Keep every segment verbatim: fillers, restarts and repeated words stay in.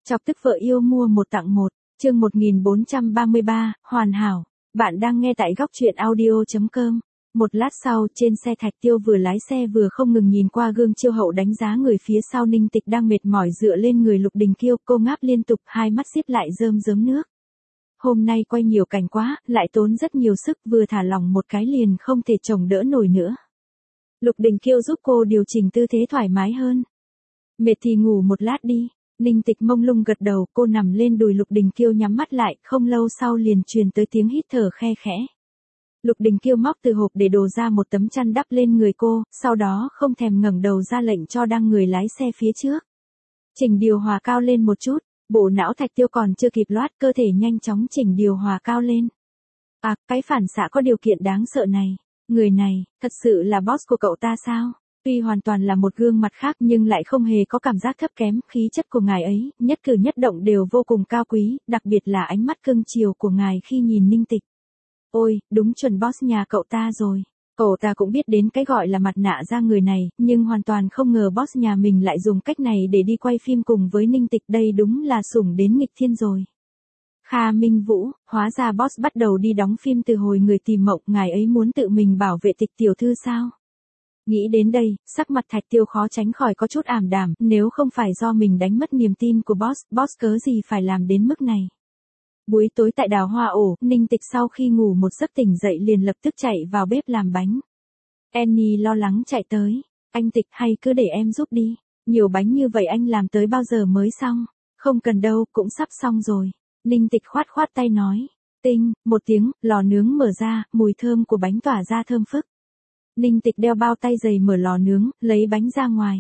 Chọc tức vợ yêu mua một tặng một, chương một nghìn bốn trăm ba mươi ba, hoàn hảo. Bạn đang nghe tại góc truyện audio chấm com. Một lát sau, trên xe Thạch Tiêu vừa lái xe vừa không ngừng nhìn qua gương chiếu hậu đánh giá người phía sau. Ninh Tịch đang mệt mỏi dựa lên người Lục Đình Kiêu, cô ngáp liên tục, hai mắt díp lại rơm rớm nước. Hôm nay quay nhiều cảnh quá, lại tốn rất nhiều sức, vừa thả lỏng một cái liền không thể chồng đỡ nổi nữa. Lục Đình Kiêu giúp cô điều chỉnh tư thế thoải mái hơn. Mệt thì ngủ một lát đi. Ninh Tịch mông lung gật đầu, cô nằm lên đùi Lục Đình Kiêu nhắm mắt lại, không lâu sau liền truyền tới tiếng hít thở khe khẽ. Lục Đình Kiêu móc từ hộp để đồ ra một tấm chăn đắp lên người cô, sau đó không thèm ngẩng đầu ra lệnh cho đang người lái xe phía trước. Chỉnh điều hòa cao lên một chút, bộ não Thạch Tiêu còn chưa kịp loát, cơ thể nhanh chóng chỉnh điều hòa cao lên. À, cái phản xạ có điều kiện đáng sợ này, người này, thật sự là boss của cậu ta sao? Tuy hoàn toàn là một gương mặt khác nhưng lại không hề có cảm giác thấp kém, khí chất của ngài ấy, nhất cử nhất động đều vô cùng cao quý, đặc biệt là ánh mắt cưng chiều của ngài khi nhìn Ninh Tịch. Ôi, đúng chuẩn boss nhà cậu ta rồi. Cậu ta cũng biết đến cái gọi là mặt nạ da người này, nhưng hoàn toàn không ngờ boss nhà mình lại dùng cách này để đi quay phim cùng với Ninh Tịch, đây đúng là sủng đến nghịch thiên rồi. Kha Minh Vũ, hóa ra boss bắt đầu đi đóng phim từ hồi người tìm mộng, ngài ấy muốn tự mình bảo vệ Tịch tiểu thư sao? Nghĩ đến đây, sắc mặt Thạch Tiêu khó tránh khỏi có chút ảm đạm, nếu không phải do mình đánh mất niềm tin của boss, boss cớ gì phải làm đến mức này. Buổi tối tại Đào Hoa Ổ, Ninh Tịch sau khi ngủ một giấc tỉnh dậy liền lập tức chạy vào bếp làm bánh. Annie lo lắng chạy tới, anh Tịch hay cứ để em giúp đi, nhiều bánh như vậy anh làm tới bao giờ mới xong, không cần đâu, cũng sắp xong rồi. Ninh Tịch khoát khoát tay nói, tinh, một tiếng, lò nướng mở ra, mùi thơm của bánh tỏa ra thơm phức. Ninh Tịch đeo bao tay dày mở lò nướng, lấy bánh ra ngoài.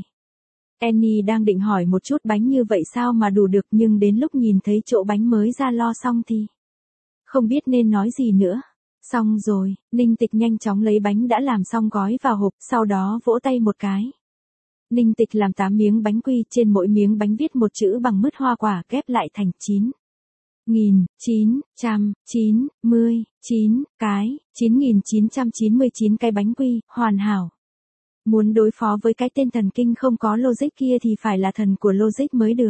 Annie đang định hỏi một chút bánh như vậy sao mà đủ được, nhưng đến lúc nhìn thấy chỗ bánh mới ra lo xong thì không biết nên nói gì nữa. Xong rồi, Ninh Tịch nhanh chóng lấy bánh đã làm xong gói vào hộp, sau đó vỗ tay một cái. Ninh Tịch làm tám miếng bánh quy, trên mỗi miếng bánh viết một chữ bằng mứt hoa quả, ghép lại thành chín nghìn chín trăm chín mươi chín cái, chín nghìn chín trăm chín mươi chín cái bánh quy, hoàn hảo. Muốn đối phó với cái tên thần kinh không có logic kia thì phải là thần của logic mới được.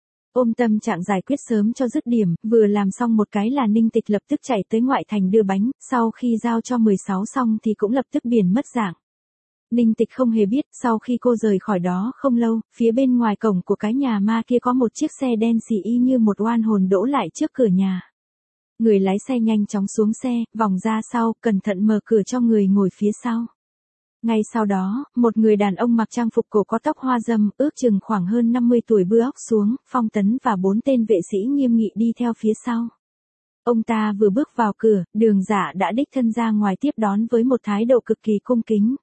Ôm tâm trạng giải quyết sớm cho dứt điểm, vừa làm xong một cái là Ninh Tịch lập tức chạy tới ngoại thành đưa bánh, sau khi giao cho mười sáu xong thì cũng lập tức biển mất dạng. Ninh Tịch không hề biết, sau khi cô rời khỏi đó không lâu, phía bên ngoài cổng của cái nhà ma kia có một chiếc xe đen xì y như một oan hồn đỗ lại trước cửa nhà. Người lái xe nhanh chóng xuống xe, vòng ra sau, cẩn thận mở cửa cho người ngồi phía sau. Ngay sau đó, một người đàn ông mặc trang phục cổ có tóc hoa râm, ước chừng khoảng hơn năm mươi tuổi bước xuống, Phong Tấn và bốn tên vệ sĩ nghiêm nghị đi theo phía sau. Ông ta vừa bước vào cửa, Đường Dạ đã đích thân ra ngoài tiếp đón với một thái độ cực kỳ cung kính.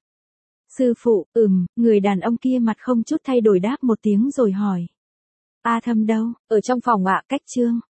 Sư phụ, ừm, người đàn ông kia mặt không chút thay đổi đáp một tiếng rồi hỏi. A Thâm đâu, ở trong phòng ạ, cách trương.